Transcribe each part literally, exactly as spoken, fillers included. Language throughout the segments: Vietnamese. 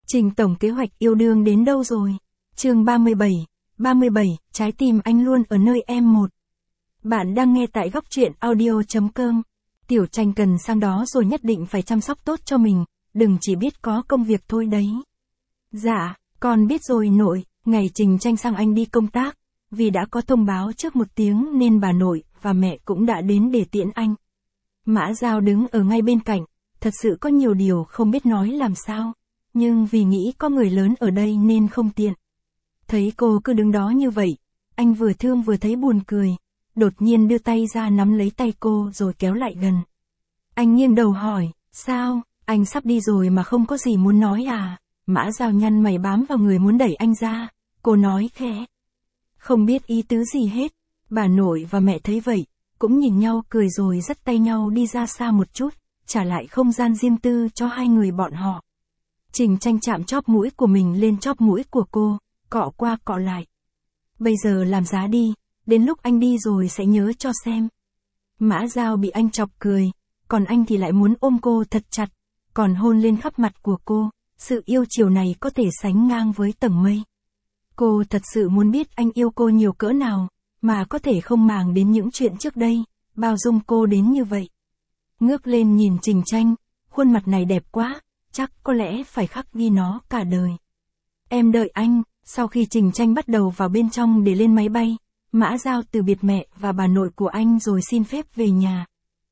Trình tổng kế hoạch yêu đương đến đâu rồi? Chương ba mươi bảy, ba mươi bảy, trái tim anh luôn ở nơi em một. Bạn đang nghe tại góc truyện audio chấm com. Tiểu Tranh cần sang đó rồi nhất định phải chăm sóc tốt cho mình, đừng chỉ biết có công việc thôi đấy. Dạ, con biết rồi nội, ngày Trình Tranh sang anh đi công tác, vì đã có thông báo trước một tiếng nên bà nội và mẹ cũng đã đến để tiễn anh. Mã Giao đứng ở ngay bên cạnh, thật sự có nhiều điều không biết nói làm sao, nhưng vì nghĩ có người lớn ở đây nên không tiện. Thấy cô cứ đứng đó như vậy, anh vừa thương vừa thấy buồn cười, đột nhiên đưa tay ra nắm lấy tay cô rồi kéo lại gần. Anh nghiêng đầu hỏi, sao, anh sắp đi rồi mà không có gì muốn nói à? Mã Giao nhăn mày bám vào người muốn đẩy anh ra, cô nói khẽ. Không biết ý tứ gì hết, bà nội và mẹ thấy vậy, cũng nhìn nhau cười rồi dắt tay nhau đi ra xa một chút, trả lại không gian riêng tư cho hai người bọn họ. Trình Tranh chạm chóp mũi của mình lên chóp mũi của cô, cọ qua cọ lại. Bây giờ làm giá đi, đến lúc anh đi rồi sẽ nhớ cho xem. Mã Giao bị anh chọc cười, còn anh thì lại muốn ôm cô thật chặt, còn hôn lên khắp mặt của cô, sự yêu chiều này có thể sánh ngang với tầng mây. Cô thật sự muốn biết anh yêu cô nhiều cỡ nào, mà có thể không màng đến những chuyện trước đây, bao dung cô đến như vậy. Ngước lên nhìn Trình Tranh, khuôn mặt này đẹp quá, chắc có lẽ phải khắc ghi nó cả đời. Em đợi anh. Sau khi Trình Tranh bắt đầu vào bên trong để lên máy bay, Mã Giao từ biệt mẹ và bà nội của anh rồi xin phép về nhà.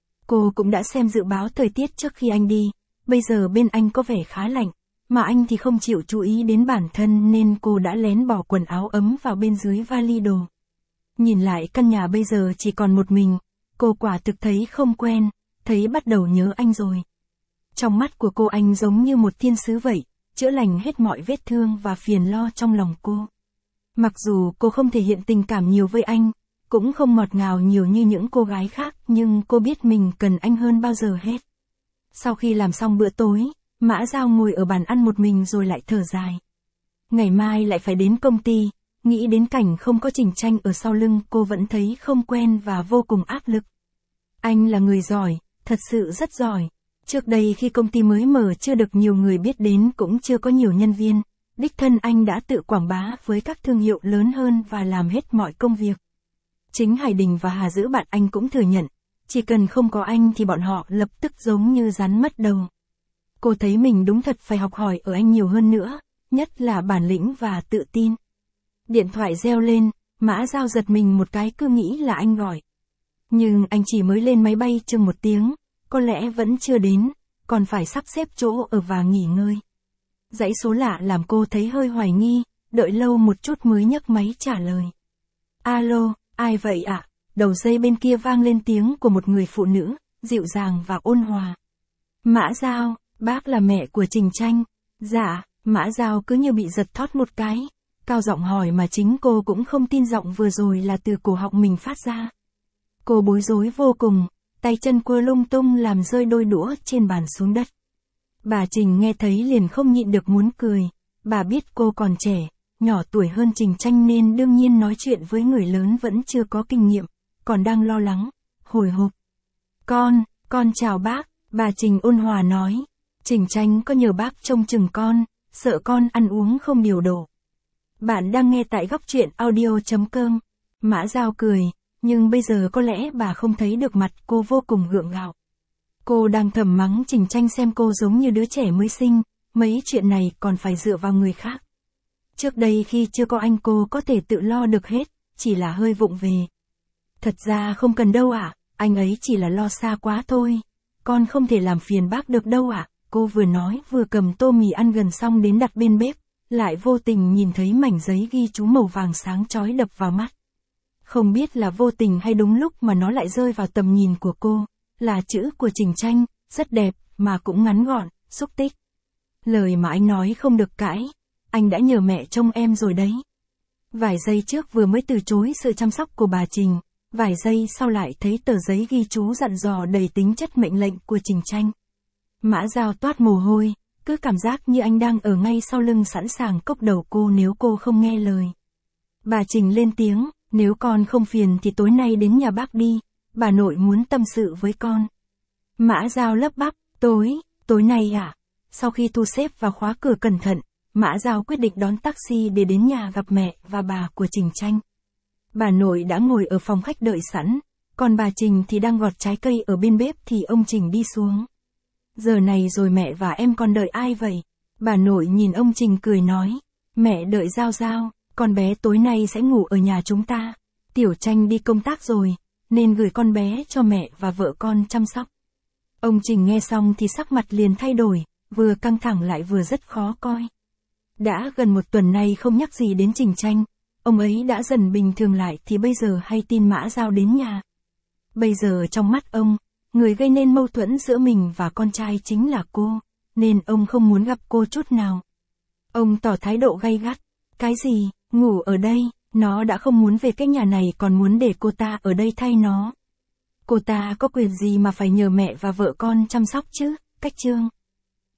Cô cũng đã xem dự báo thời tiết trước khi anh đi, bây giờ bên anh có vẻ khá lạnh, mà anh thì không chịu chú ý đến bản thân nên cô đã lén bỏ quần áo ấm vào bên dưới vali đồ. Nhìn lại căn nhà bây giờ chỉ còn một mình, cô quả thực thấy không quen, thấy bắt đầu nhớ anh rồi. Trong mắt của cô anh giống như một thiên sứ vậy, chữa lành hết mọi vết thương và phiền lo trong lòng cô. Mặc dù cô không thể hiện tình cảm nhiều với anh, cũng không ngọt ngào nhiều như những cô gái khác, nhưng cô biết mình cần anh hơn bao giờ hết. Sau khi làm xong bữa tối, Mã Giao ngồi ở bàn ăn một mình rồi lại thở dài. Ngày mai lại phải đến công ty, nghĩ đến cảnh không có Trình Tranh ở sau lưng cô vẫn thấy không quen và vô cùng áp lực. Anh là người giỏi, thật sự rất giỏi. Trước đây khi công ty mới mở chưa được nhiều người biết đến cũng chưa có nhiều nhân viên, đích thân anh đã tự quảng bá với các thương hiệu lớn hơn và làm hết mọi công việc. Chính Hải Đình và Hà Dữ bạn anh cũng thừa nhận, chỉ cần không có anh thì bọn họ lập tức giống như rắn mất đầu. Cô thấy mình đúng thật phải học hỏi ở anh nhiều hơn nữa, nhất là bản lĩnh và tự tin. Điện thoại reo lên, Mã Giao giật mình một cái cứ nghĩ là anh gọi. Nhưng anh chỉ mới lên máy bay chừng một tiếng. Có lẽ vẫn chưa đến, còn phải sắp xếp chỗ ở và nghỉ ngơi. Dãy số lạ làm cô thấy hơi hoài nghi, đợi lâu một chút mới nhấc máy trả lời. Alo, ai vậy ạ? À? Đầu dây bên kia vang lên tiếng của một người phụ nữ, dịu dàng và ôn hòa. Mã Giao, bác là mẹ của Trình Tranh. Dạ, Mã Giao cứ như bị giật thót một cái, cao giọng hỏi mà chính cô cũng không tin giọng vừa rồi là từ cổ họng mình phát ra. Cô bối rối vô cùng. Tay chân cua lung tung làm rơi đôi đũa trên bàn xuống đất. Bà Trình nghe thấy liền không nhịn được muốn cười, bà biết cô còn trẻ, nhỏ tuổi hơn Trình Tranh nên đương nhiên nói chuyện với người lớn vẫn chưa có kinh nghiệm, còn đang lo lắng, hồi hộp. Con, con chào bác, bà Trình ôn hòa nói, Trình Tranh có nhờ bác trông chừng con, sợ con ăn uống không điều độ. Bạn đang nghe tại góc truyện audio chấm com. Mã Giao cười. Nhưng bây giờ có lẽ bà không thấy được mặt cô vô cùng gượng gạo. Cô đang thầm mắng Trình Tranh xem cô giống như đứa trẻ mới sinh, mấy chuyện này còn phải dựa vào người khác. Trước đây khi chưa có anh cô có thể tự lo được hết, chỉ là hơi vụng về. Thật ra không cần đâu ạ, à, anh ấy chỉ là lo xa quá thôi. Con không thể làm phiền bác được đâu ạ, à. Cô vừa nói vừa cầm tô mì ăn gần xong đến đặt bên bếp, lại vô tình nhìn thấy mảnh giấy ghi chú màu vàng sáng chói đập vào mắt. Không biết là vô tình hay đúng lúc mà nó lại rơi vào tầm nhìn của cô, là chữ của Trình Tranh, rất đẹp, mà cũng ngắn gọn, xúc tích. Lời mà anh nói không được cãi, anh đã nhờ mẹ trông em rồi đấy. Vài giây trước vừa mới từ chối sự chăm sóc của bà Trình, vài giây sau lại thấy tờ giấy ghi chú dặn dò đầy tính chất mệnh lệnh của Trình Tranh. Mã Giao toát mồ hôi, cứ cảm giác như anh đang ở ngay sau lưng sẵn sàng cốc đầu cô nếu cô không nghe lời. Bà Trình lên tiếng. Nếu con không phiền thì tối nay đến nhà bác đi, bà nội muốn tâm sự với con. Mã Giao lắp bắp, tối, tối nay à? Sau khi thu xếp và khóa cửa cẩn thận, Mã Dao quyết định đón taxi để đến nhà gặp mẹ và bà của Trình Tranh. Bà nội đã ngồi ở phòng khách đợi sẵn, còn bà Trình thì đang gọt trái cây ở bên bếp thì ông Trình đi xuống. Giờ này rồi mẹ và em còn đợi ai vậy? Bà nội nhìn ông Trình cười nói, mẹ đợi Dao Dao, con bé tối nay sẽ ngủ ở nhà chúng ta. Tiểu Tranh đi công tác rồi, nên gửi con bé cho mẹ và vợ con chăm sóc. Ông Trình nghe xong thì sắc mặt liền thay đổi, vừa căng thẳng lại vừa rất khó coi. Đã gần một tuần nay không nhắc gì đến Trình Tranh, ông ấy đã dần bình thường lại thì bây giờ hay tin Mã Dao đến nhà. Bây giờ trong mắt ông, người gây nên mâu thuẫn giữa mình và con trai chính là cô, nên ông không muốn gặp cô chút nào. Ông tỏ thái độ gay gắt, cái gì, ngủ ở đây, nó đã không muốn về cái nhà này còn muốn để cô ta ở đây thay nó. Cô ta có quyền gì mà phải nhờ mẹ và vợ con chăm sóc chứ, Cách Chương.